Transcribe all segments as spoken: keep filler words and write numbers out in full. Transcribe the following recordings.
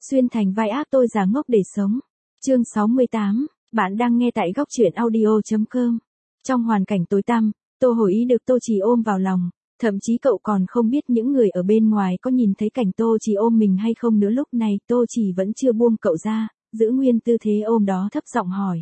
Xuyên thành vai ác tôi giả ngốc để sống. Chương sáu mươi tám, bạn đang nghe tại góc truyện audio.com. Trong hoàn cảnh tối tăm, Tô Hồi Ý được Tô Trì ôm vào lòng, thậm chí cậu còn không biết những người ở bên ngoài có nhìn thấy cảnh Tô Trì ôm mình hay không nữa. Lúc này Tô Trì vẫn chưa buông cậu ra, giữ nguyên tư thế ôm đó thấp giọng hỏi.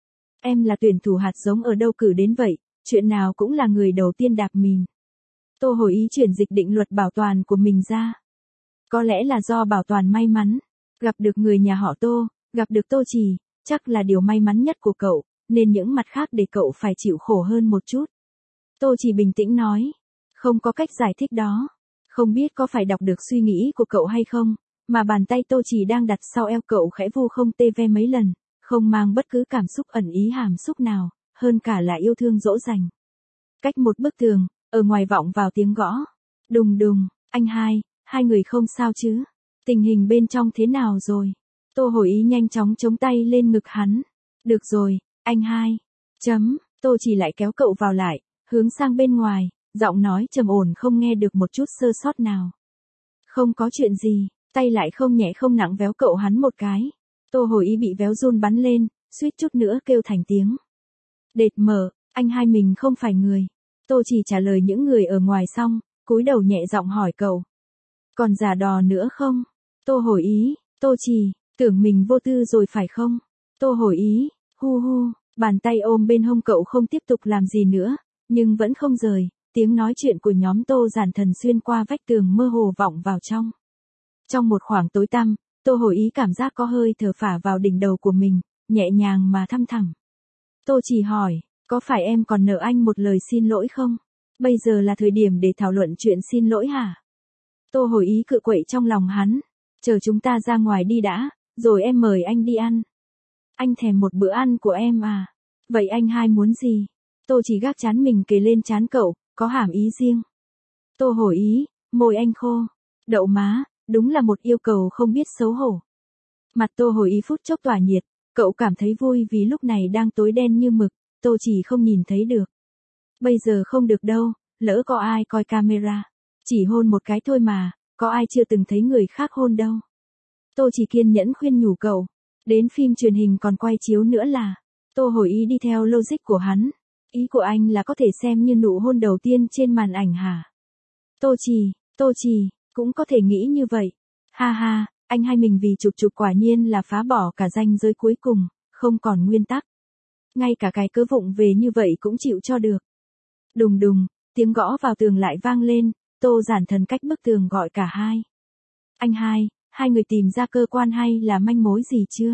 Em là tuyển thủ hạt giống ở đâu cử đến vậy, chuyện nào cũng là người đầu tiên đạp mìn. Tô Hồi Ý chuyển dịch định luật bảo toàn của mình ra. Có lẽ là do bảo toàn may mắn, gặp được người nhà họ Tô, gặp được Tô Trì, chắc là điều may mắn nhất của cậu, nên những mặt khác để cậu phải chịu khổ hơn một chút. Tô Trì bình tĩnh nói, không có cách giải thích đó. Không biết có phải đọc được suy nghĩ của cậu hay không, mà bàn tay Tô Trì đang đặt sau eo cậu khẽ vu không tê ve mấy lần, không mang bất cứ cảm xúc ẩn ý hàm xúc nào, hơn cả là yêu thương dỗ dành. Cách một bức tường, ở ngoài vọng vào tiếng gõ. Đùng đùng, anh hai, hai người không sao chứ? Tình hình bên trong thế nào rồi? Tô Hồi Ý nhanh chóng chống tay lên ngực hắn. Được rồi, anh hai. Chấm, Tô Trì lại kéo cậu vào lại, hướng sang bên ngoài, giọng nói trầm ổn không nghe được một chút sơ sót nào. Không có chuyện gì, tay lại không nhẹ không nặng véo cậu hắn một cái. Tô Hồi Ý bị véo run bắn lên, suýt chút nữa kêu thành tiếng. Đệt mở, anh hai mình không phải người. Tô Trì trả lời những người ở ngoài xong, cúi đầu nhẹ giọng hỏi cậu. Còn giả đò nữa không? Tô Hồi Ý, Tô Trì, tưởng mình vô tư rồi phải không? Tô Hồi Ý, hu hu, bàn tay ôm bên hông cậu không tiếp tục làm gì nữa, nhưng vẫn không rời, tiếng nói chuyện của nhóm Tô Giản Thần xuyên qua vách tường mơ hồ vọng vào trong. Trong một khoảng tối tăm, Tô Hồi Ý cảm giác có hơi thở phả vào đỉnh đầu của mình, nhẹ nhàng mà thăm thẳm. Tô Trì hỏi, có phải em còn nợ anh một lời xin lỗi không? Bây giờ là thời điểm để thảo luận chuyện xin lỗi hả? Tô Hồi Ý cự quậy trong lòng hắn, chờ chúng ta ra ngoài đi đã, rồi em mời anh đi ăn. Anh thèm một bữa ăn của em à? Vậy anh hai muốn gì? Tô Trì gác trán mình kề lên trán cậu, có hàm ý riêng. Tô Hồi Ý, môi anh khô. Đậu má, đúng là một yêu cầu không biết xấu hổ. Mặt Tô Hồi Ý phút chốc tỏa nhiệt, cậu cảm thấy vui vì lúc này đang tối đen như mực, Tô Trì không nhìn thấy được. Bây giờ không được đâu, lỡ có ai coi camera. Chỉ hôn một cái thôi mà, có ai chưa từng thấy người khác hôn đâu. Tô Trì kiên nhẫn khuyên nhủ cậu, đến phim truyền hình còn quay chiếu nữa là. Tô Hồi Ý đi theo logic của hắn. Ý của anh là có thể xem như nụ hôn đầu tiên trên màn ảnh hả? Tô Trì, Tô Trì, cũng có thể nghĩ như vậy. Ha ha, anh hai mình vì chụp chụp quả nhiên là phá bỏ cả ranh giới cuối cùng, không còn nguyên tắc. Ngay cả cái cớ vụng về như vậy cũng chịu cho được. Đùng đùng, tiếng gõ vào tường lại vang lên, Tô Giản Thần cách bức tường gọi cả hai. Anh hai, hai người tìm ra cơ quan hay là manh mối gì chưa?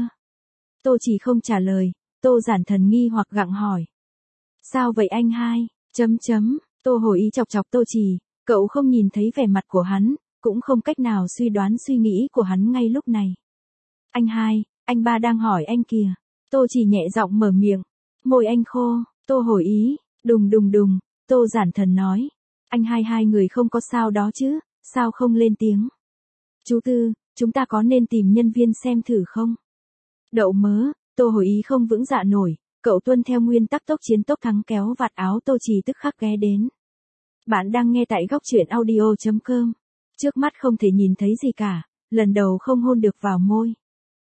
Tô Trì không trả lời, Tô Giản Thần nghi hoặc gặng hỏi. Sao vậy anh hai? Chấm chấm, Tô Hồi Ý chọc chọc Tô Trì, cậu không nhìn thấy vẻ mặt của hắn, cũng không cách nào suy đoán suy nghĩ của hắn ngay lúc này. Anh hai, anh ba đang hỏi anh kìa. Tô Trì nhẹ giọng mở miệng, môi anh khô. Tô Hồi Ý, đùng đùng đùng, Tô Giản Thần nói. Anh hai hai người không có sao đó chứ, sao không lên tiếng? Chú Tư, chúng ta có nên tìm nhân viên xem thử không? Đậu mớ, Tô Hồi Ý không vững dạ nổi, cậu tuân theo nguyên tắc tốc chiến tốc thắng kéo vạt áo Tô Trì tức khắc ghé đến. Bạn đang nghe tại góc truyện audio.com. Trước mắt không thể nhìn thấy gì cả, lần đầu không hôn được vào môi.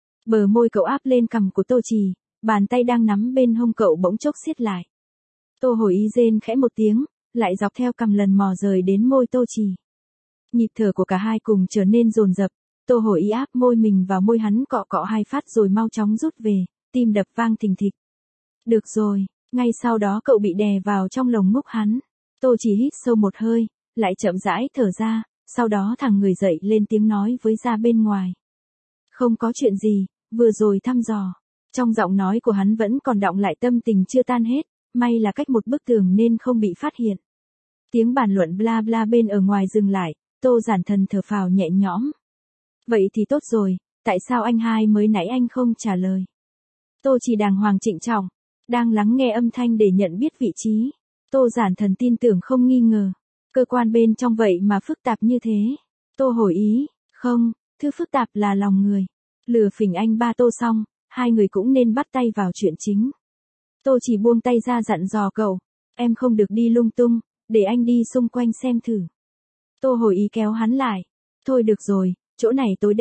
Bờ môi cậu áp lên cằm của Tô Trì, bàn tay đang nắm bên hông cậu bỗng chốc siết lại. Tô Hồi Ý rên khẽ một tiếng, lại dọc theo cằm lần mò rời đến môi Tô Trì. Nhịp thở của cả hai cùng trở nên dồn dập, Tô Hồi Ý áp môi mình vào môi hắn cọ cọ hai phát rồi mau chóng rút về, tim đập vang thình thịch. Được rồi, ngay sau đó cậu bị đè vào trong lồng ngực hắn. Tô Trì hít sâu một hơi, lại chậm rãi thở ra, sau đó thẳng người dậy lên tiếng nói với ra bên ngoài. Không có chuyện gì, vừa rồi thăm dò. Trong giọng nói của hắn vẫn còn đọng lại tâm tình chưa tan hết, may là cách một bức tường nên không bị phát hiện. Tiếng bàn luận bla bla bên ở ngoài dừng lại, Tô Giản Thần thở phào nhẹ nhõm. Vậy thì tốt rồi, tại sao anh hai mới nãy anh không trả lời? Tô Trì đàng hoàng trịnh trọng, đang lắng nghe âm thanh để nhận biết vị trí. Tô Giản Thần tin tưởng không nghi ngờ. Cơ quan bên trong vậy mà phức tạp như thế. Tô Hồi Ý, không, thứ phức tạp là lòng người. Lừa phỉnh anh ba Tô xong, hai người cũng nên bắt tay vào chuyện chính. Tô Trì buông tay ra dặn dò cậu, em không được đi lung tung, để anh đi xung quanh xem thử. Tô Hồi Ý kéo hắn lại, thôi được rồi, chỗ này tối đen,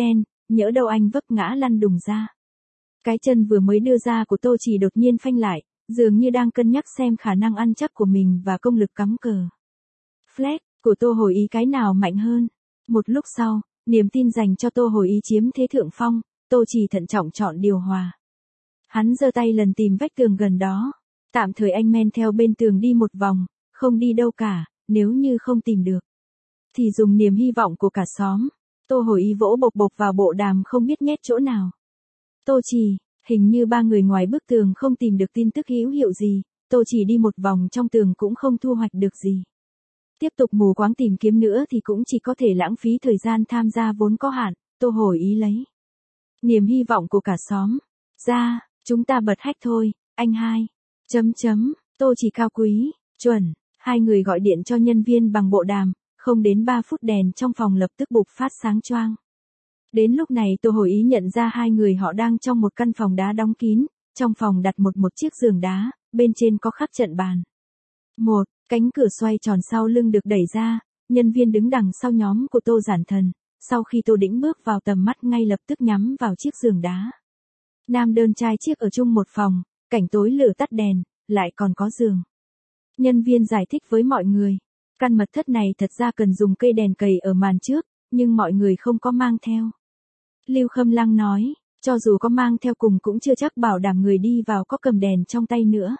nhỡ đâu anh vấp ngã lăn đùng ra. Cái chân vừa mới đưa ra của Tô Chỉ đột nhiên phanh lại, dường như đang cân nhắc xem khả năng ăn chắc của mình và công lực cắm cờ. Flex của Tô Hồi Ý cái nào mạnh hơn? Một lúc sau, niềm tin dành cho Tô Hồi Ý chiếm thế thượng phong, Tô Chỉ thận trọng chọn điều hòa. Hắn giơ tay lần tìm vách tường gần đó. Tạm thời anh men theo bên tường đi một vòng, không đi đâu cả, nếu như không tìm được thì dùng niềm hy vọng của cả xóm. Tô Hồi Ý vỗ bộc bộc vào bộ đàm không biết nhét chỗ nào. Tô Chỉ, hình như ba người ngoài bức tường không tìm được tin tức hữu hiệu gì, Tô Chỉ đi một vòng trong tường cũng không thu hoạch được gì. Tiếp tục mù quáng tìm kiếm nữa thì cũng chỉ có thể lãng phí thời gian tham gia vốn có hạn, Tô Hồi Ý lấy niềm hy vọng của cả xóm. Ra, chúng ta bật hack thôi, anh hai. Chấm chấm, Tô Chỉ cao quý, chuẩn, hai người gọi điện cho nhân viên bằng bộ đàm, không đến ba phút đèn trong phòng lập tức bục phát sáng choang. Đến lúc này Tô Hồi Ý nhận ra hai người họ đang trong một căn phòng đá đóng kín, trong phòng đặt một một chiếc giường đá, bên trên có khắc trận bàn. Một, cánh cửa xoay tròn sau lưng được đẩy ra, nhân viên đứng đằng sau nhóm của Tô Giản Thần, sau khi Tô Đĩnh bước vào tầm mắt ngay lập tức nhắm vào chiếc giường đá. Nam đơn trai chiếc ở chung một phòng, cảnh tối lửa tắt đèn, lại còn có giường. Nhân viên giải thích với mọi người, căn mật thất này thật ra cần dùng cây đèn cầy ở màn trước, nhưng mọi người không có mang theo. Lưu Khâm Lăng nói, cho dù có mang theo cùng cũng chưa chắc bảo đảm người đi vào có cầm đèn trong tay nữa.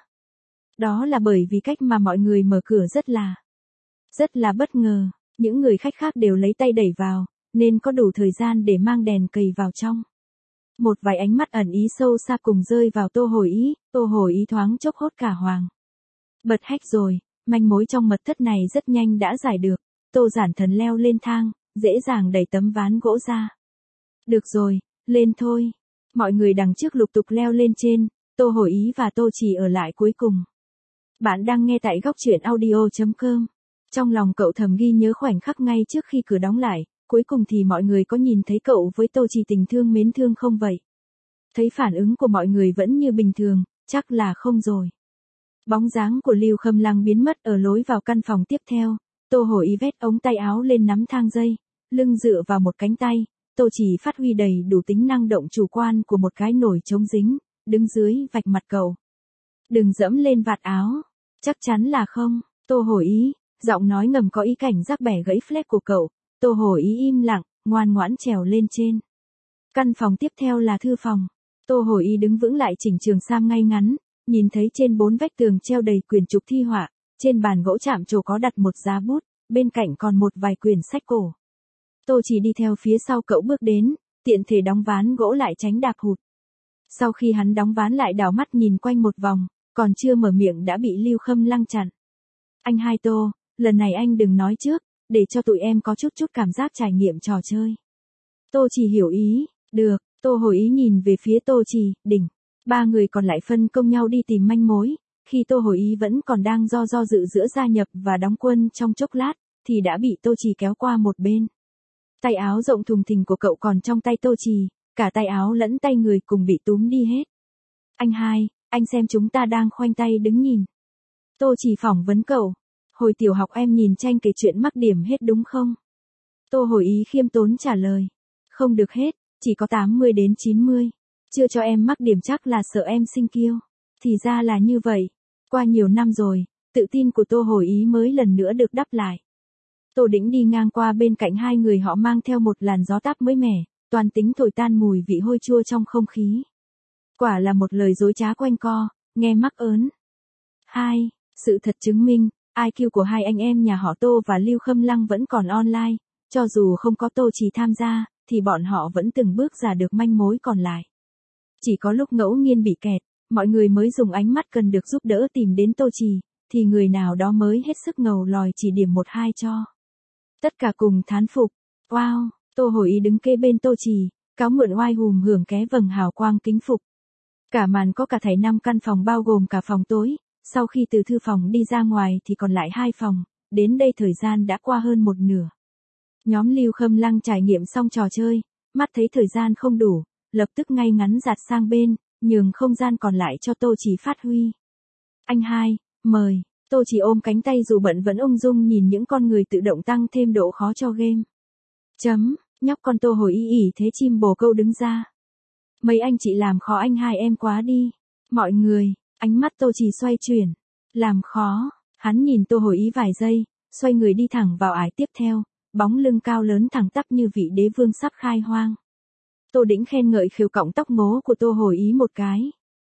Đó là bởi vì cách mà mọi người mở cửa rất là, rất là bất ngờ, những người khách khác đều lấy tay đẩy vào, nên có đủ thời gian để mang đèn cầy vào trong. Một vài ánh mắt ẩn ý sâu xa cùng rơi vào Tô Hồi Ý, Tô Hồi Ý thoáng chốc hốt cả hoàng. Bật hack rồi, manh mối trong mật thất này rất nhanh đã giải được, Tô Giản Thần leo lên thang, dễ dàng đẩy tấm ván gỗ ra. Được rồi, lên thôi. Mọi người đằng trước lục tục leo lên trên, Tô Hồi Ý và Tô Chỉ ở lại cuối cùng. Bạn đang nghe tại góc truyện audio chấm com. Trong lòng cậu thầm ghi nhớ khoảnh khắc ngay trước khi cửa đóng lại, cuối cùng thì mọi người có nhìn thấy cậu với Tô Chỉ tình thương mến thương không vậy? Thấy phản ứng của mọi người vẫn như bình thường, chắc là không rồi. Bóng dáng của Lưu Khâm Lăng biến mất ở lối vào căn phòng tiếp theo, Tô Hồi Ý vét ống tay áo lên nắm thang dây, lưng dựa vào một cánh tay, Tô Chỉ phát huy đầy đủ tính năng động chủ quan của một cái nồi chống dính, đứng dưới vạch mặt cậu. Đừng dẫm lên vạt áo, chắc chắn là không, Tô Hồi Ý, giọng nói ngầm có ý cảnh giác bẻ gãy flex của cậu, Tô Hồi Ý im lặng, ngoan ngoãn trèo lên trên. Căn phòng tiếp theo là thư phòng, Tô Hồi Ý đứng vững lại chỉnh trường sam ngay ngắn, nhìn thấy trên bốn vách tường treo đầy quyển trục thi họa, trên bàn gỗ chạm trổ có đặt một giá bút, bên cạnh còn một vài quyển sách cổ. Tô Chỉ đi theo phía sau cậu bước đến, tiện thể đóng ván gỗ lại tránh đạp hụt. Sau khi hắn đóng ván lại đảo mắt nhìn quanh một vòng, còn chưa mở miệng đã bị Lưu Khâm Lăng chặn. Anh hai Tô, lần này anh đừng nói trước, để cho tụi em có chút chút cảm giác trải nghiệm trò chơi. Tô Chỉ hiểu ý, được, Tô Hồi Ý nhìn về phía Tô Chỉ, đỉnh. Ba người còn lại phân công nhau đi tìm manh mối, khi Tô Hồi Ý vẫn còn đang do do dự giữa gia nhập và đóng quân trong chốc lát, thì đã bị Tô Chỉ kéo qua một bên. Tay áo rộng thùng thình của cậu còn trong tay Tô Chỉ, cả tay áo lẫn tay người cùng bị túm đi hết. Anh hai, anh xem chúng ta đang khoanh tay đứng nhìn. Tô Chỉ phỏng vấn cậu, hồi tiểu học em nhìn tranh kể chuyện mắc điểm hết đúng không? Tô Hồi Ý khiêm tốn trả lời, không được hết, chỉ có tám mươi đến chín mươi. Chưa cho em mắc điểm chắc là sợ em sinh kiêu. Thì ra là như vậy. Qua nhiều năm rồi, tự tin của Tô Hồi Ý mới lần nữa được đắp lại. Tô Đĩnh đi ngang qua bên cạnh hai người họ mang theo một làn gió táp mới mẻ, toàn tính thổi tan mùi vị hôi chua trong không khí. Quả là một lời dối trá quanh co, nghe mắc ớn. Hai, sự thật chứng minh, i kiu của hai anh em nhà họ Tô và Lưu Khâm Lăng vẫn còn online, cho dù không có Tô Chỉ tham gia, thì bọn họ vẫn từng bước ra được manh mối còn lại. Chỉ có lúc ngẫu nhiên bị kẹt, mọi người mới dùng ánh mắt cần được giúp đỡ tìm đến Tô Chỉ, thì người nào đó mới hết sức ngầu lòi chỉ điểm một hai cho. Tất cả cùng thán phục. Wow, Tô Hồi Ý đứng kê bên Tô Chỉ, cáo mượn oai hùm hưởng ké vầng hào quang kính phục. Cả màn có cả thảy năm căn phòng bao gồm cả phòng tối, sau khi từ thư phòng đi ra ngoài thì còn lại hai phòng, đến đây thời gian đã qua hơn một nửa. Nhóm Lưu Khâm Lăng trải nghiệm xong trò chơi, mắt thấy thời gian không đủ, lập tức ngay ngắn giạt sang bên, nhường không gian còn lại cho Tô Chỉ phát huy. Anh hai, mời. Tô Chỉ ôm cánh tay dù bận vẫn ung dung nhìn những con người tự động tăng thêm độ khó cho game. Chấm, Nhóc con Tô Hồi Y ỉ thế chim bồ câu đứng ra. Mấy anh chị làm khó anh hai em quá đi. Mọi người, ánh mắt Tô Trì xoay chuyển. Làm khó, hắn nhìn Tô Hồi Ý vài giây, xoay người đi thẳng vào ải tiếp theo, bóng lưng cao lớn thẳng tắp như vị đế vương sắp khai hoang. Tô Đĩnh khen ngợi khều cọng tóc ngố của Tô Hồi Ý một cái.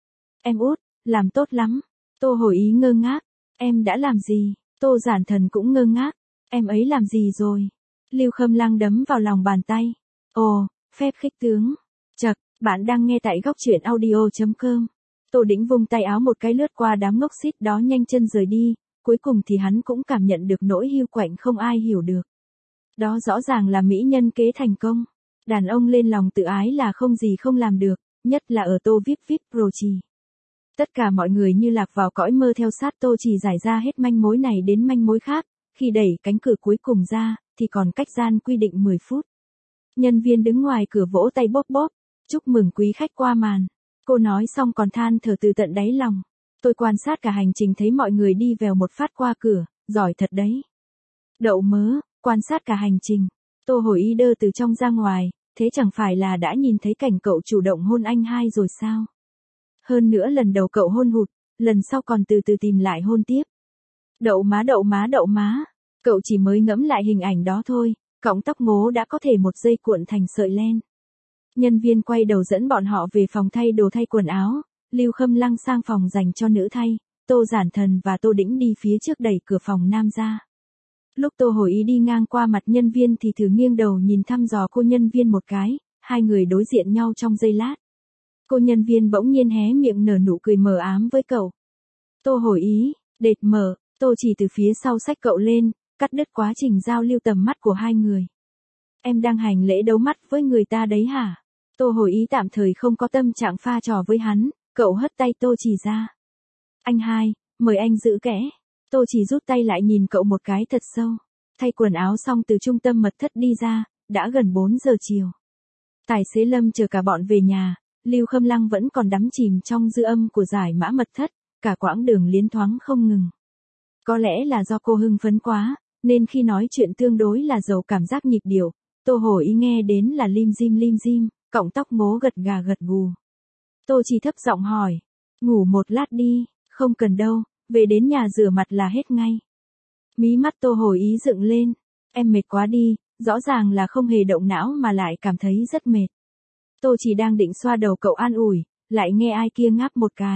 Em út, làm tốt lắm. Tô Hồi Ý ngơ ngác. Em đã làm gì? Tô Giản Thần cũng ngơ ngác. Em ấy làm gì rồi? Lưu Khâm Lăng đấm vào lòng bàn tay. Ồ, phép khích tướng. Chậc, bạn đang nghe tại góc truyện audio chấm com. Tô Đĩnh vung tay áo một cái lướt qua đám ngốc xít đó nhanh chân rời đi, cuối cùng thì hắn cũng cảm nhận được nỗi hiu quạnh không ai hiểu được. Đó rõ ràng là mỹ nhân kế thành công. Đàn ông lên lòng tự ái là không gì không làm được, nhất là ở Tô víp víp Pro Trì. Tất cả mọi người như lạc vào cõi mơ theo sát Tô Trì giải ra hết manh mối này đến manh mối khác, khi đẩy cánh cửa cuối cùng ra, thì còn cách gian quy định mười phút. Nhân viên đứng ngoài cửa vỗ tay bóp bóp, chúc mừng quý khách qua màn. Cô nói xong còn than thở từ tận đáy lòng. Tôi quan sát cả hành trình thấy mọi người đi vèo một phát qua cửa, giỏi thật đấy. Đậu mớ, quan sát cả hành trình. Tô Hồi Y đơ từ trong ra ngoài, thế chẳng phải là đã nhìn thấy cảnh cậu chủ động hôn anh hai rồi sao? Hơn nữa lần đầu cậu hôn hụt, lần sau còn từ từ tìm lại hôn tiếp. Đậu má đậu má đậu má, cậu chỉ mới ngẫm lại hình ảnh đó thôi, cọng tóc ngố đã có thể một giây cuộn thành sợi len. Nhân viên quay đầu dẫn bọn họ về phòng thay đồ thay quần áo, Lưu Khâm Lăng sang phòng dành cho nữ thay, Tô Giản Thần và Tô Đĩnh đi phía trước đẩy cửa phòng nam ra. Lúc Tô Hồi Ý đi ngang qua mặt nhân viên thì thử nghiêng đầu nhìn thăm dò cô nhân viên một cái, hai người đối diện nhau trong giây lát. Cô nhân viên bỗng nhiên hé miệng nở nụ cười mờ ám với cậu. Tô Hồi Ý, đệt mở, Tô chỉ từ phía sau xách cậu lên, cắt đứt quá trình giao lưu tầm mắt của hai người. Em đang hành lễ đấu mắt với người ta đấy hả? Tô Hồi Ý tạm thời không có tâm trạng pha trò với hắn, cậu hất tay Tô chỉ ra. Anh hai, mời anh giữ kẽ. Tô chỉ rút tay lại nhìn cậu một cái thật sâu. Thay quần áo xong từ trung tâm mật thất đi ra, đã gần bốn giờ chiều. Tài xế Lâm chờ cả bọn về nhà, Lưu Khâm Lăng vẫn còn đắm chìm trong dư âm của giải mã mật thất, cả quãng đường liến thoáng không ngừng. Có lẽ là do cô hưng phấn quá, nên khi nói chuyện tương đối là giàu cảm giác nhịp điệu, Tô Hồi Ý nghe đến là lim dim lim dim, cọng tóc ngố gật gà gật gù. Tô chỉ thấp giọng hỏi, ngủ một lát đi, không cần đâu, về đến nhà rửa mặt là hết ngay. Mí mắt Tô Hồi Ý dựng lên, em mệt quá đi, rõ ràng là không hề động não mà lại cảm thấy rất mệt. Tô chỉ đang định xoa đầu cậu an ủi, lại nghe ai kia ngáp một cái.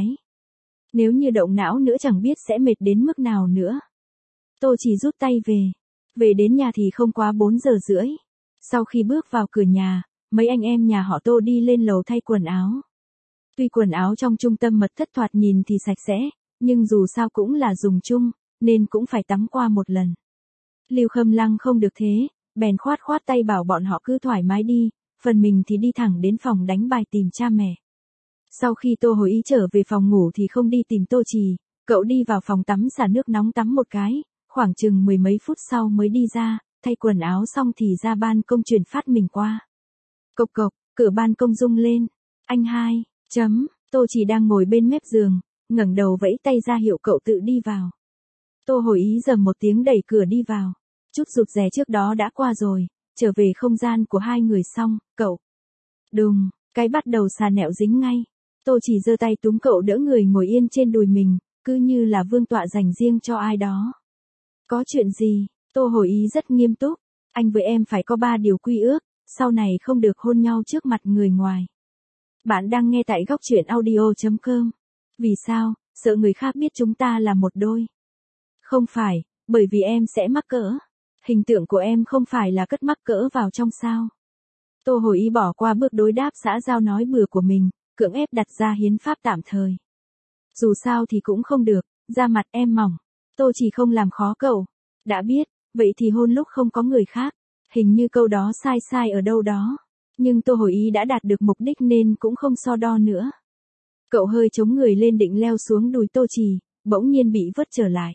Nếu như động não nữa chẳng biết sẽ mệt đến mức nào nữa. Tô chỉ rút tay về. Về đến nhà thì không quá bốn giờ rưỡi. Sau khi bước vào cửa nhà, mấy anh em nhà họ Tô đi lên lầu thay quần áo. Tuy quần áo trong trung tâm mật thất thoạt nhìn thì sạch sẽ, nhưng dù sao cũng là dùng chung, nên cũng phải tắm qua một lần. Lưu Khâm Lăng không được thế, bèn khoát khoát tay bảo bọn họ cứ thoải mái đi, phần mình thì đi thẳng đến phòng đánh bài tìm cha mẹ. Sau khi Tô Hồi Ý trở về phòng ngủ thì không đi tìm Tô Trì, cậu đi vào phòng tắm xả nước nóng tắm một cái, khoảng chừng mười mấy phút sau mới đi ra, thay quần áo xong thì ra ban công chuyển phát mình qua. Cộc cộc, cửa ban công rung lên. Anh hai, chấm, Tô Trì đang ngồi bên mép giường, ngẩng đầu vẫy tay ra hiệu cậu tự đi vào. Tô Hồi Ý dầm một tiếng đẩy cửa đi vào. Chút rụt rè trước đó đã qua rồi, trở về không gian của hai người xong, cậu. Đùng, cái bắt đầu xà nẹo dính ngay. Tô chỉ giơ tay túm cậu đỡ người ngồi yên trên đùi mình, cứ như là vương tọa dành riêng cho ai đó. Có chuyện gì? Tô Hồi Ý rất nghiêm túc. Anh với em phải có ba điều quy ước, sau này không được hôn nhau trước mặt người ngoài. Bạn đang nghe tại góc truyện audio chấm com. Vì sao? Sợ người khác biết chúng ta là một đôi. Không phải, bởi vì em sẽ mắc cỡ. Hình tượng của em không phải là cất mắc cỡ vào trong sao. Tô Hồi Ý bỏ qua bước đối đáp xã giao nói bừa của mình, cưỡng ép đặt ra hiến pháp tạm thời. Dù sao thì cũng không được, da mặt em mỏng. Tô chỉ không làm khó cậu. Đã biết, vậy thì hôn lúc không có người khác. Hình như câu đó sai sai ở đâu đó. Nhưng Tô Hồi Ý đã đạt được mục đích nên cũng không so đo nữa. Cậu hơi chống người lên định leo xuống đùi Tô Trì, bỗng nhiên bị vớt trở lại.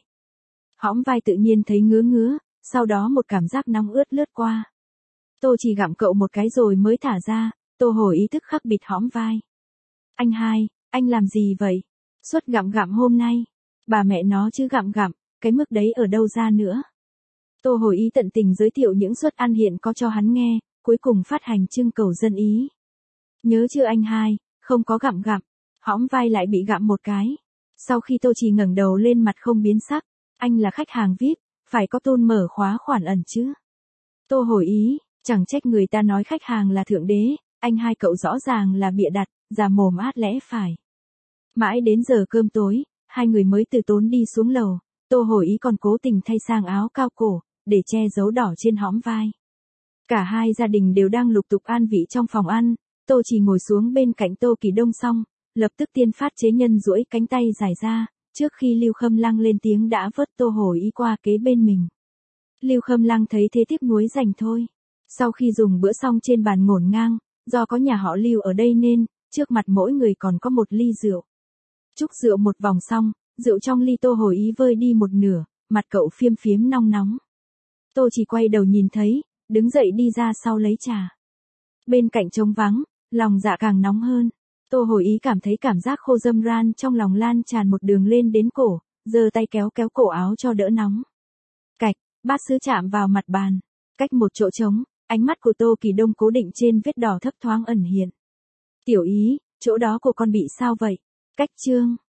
Hõm vai tự nhiên thấy ngứa ngứa, sau đó một cảm giác nóng ướt lướt qua. Tô Trì gặm cậu một cái rồi mới thả ra, Tô Hồi Ý tức khắc bịt hõm vai. Anh hai, anh làm gì vậy? Suất gặm gặm hôm nay. Bà mẹ nó chứ gặm gặm, cái mức đấy ở đâu ra nữa? Tô Hồi Ý tận tình giới thiệu những suất ăn hiện có cho hắn nghe, cuối cùng phát hành trưng cầu dân ý. Nhớ chưa anh hai, không có gặm gặm, hõm vai lại bị gặm một cái. Sau khi Tô Trì ngẩng đầu lên mặt không biến sắc, anh là khách hàng vi ai pi, phải có tôn mở khóa khoản ẩn chứ. Tô hồi ý, chẳng trách người ta nói khách hàng là thượng đế, anh hai cậu rõ ràng là bịa đặt, già mồm át lẽ phải. Mãi đến giờ cơm tối, hai người mới từ tốn đi xuống lầu, Tô hồi ý còn cố tình thay sang áo cao cổ, để che dấu đỏ trên hõm vai. Cả hai gia đình đều đang lục tục an vị trong phòng ăn, Tô Trì ngồi xuống bên cạnh Tô Kỳ Đông xong, lập tức tiên phát chế nhân duỗi cánh tay dài ra, trước khi Lưu Khâm Lăng lên tiếng đã vớt Tô hồi ý qua kế bên mình. Lưu Khâm Lăng thấy thế tiếc nuối dành thôi. Sau khi dùng bữa xong trên bàn ngổn ngang, do có nhà họ Lưu ở đây nên, trước mặt mỗi người còn có một ly rượu. Chúc rượu một vòng xong, rượu trong ly Tô hồi ý vơi đi một nửa, mặt cậu phiêm phiếm nong nóng. Tô chỉ quay đầu nhìn thấy, đứng dậy đi ra sau lấy trà. Bên cạnh trống vắng, lòng dạ càng nóng hơn. Tô hồi ý cảm thấy cảm giác khô dâm ran trong lòng lan tràn một đường lên đến cổ, giơ tay kéo kéo cổ áo cho đỡ nóng. Cạch, bát sứ chạm vào mặt bàn, cách một chỗ trống, ánh mắt của Tô Kỳ Đông cố định trên vết đỏ thấp thoáng ẩn hiện. Tiểu ý, chỗ đó của con bị sao vậy? Cách trương.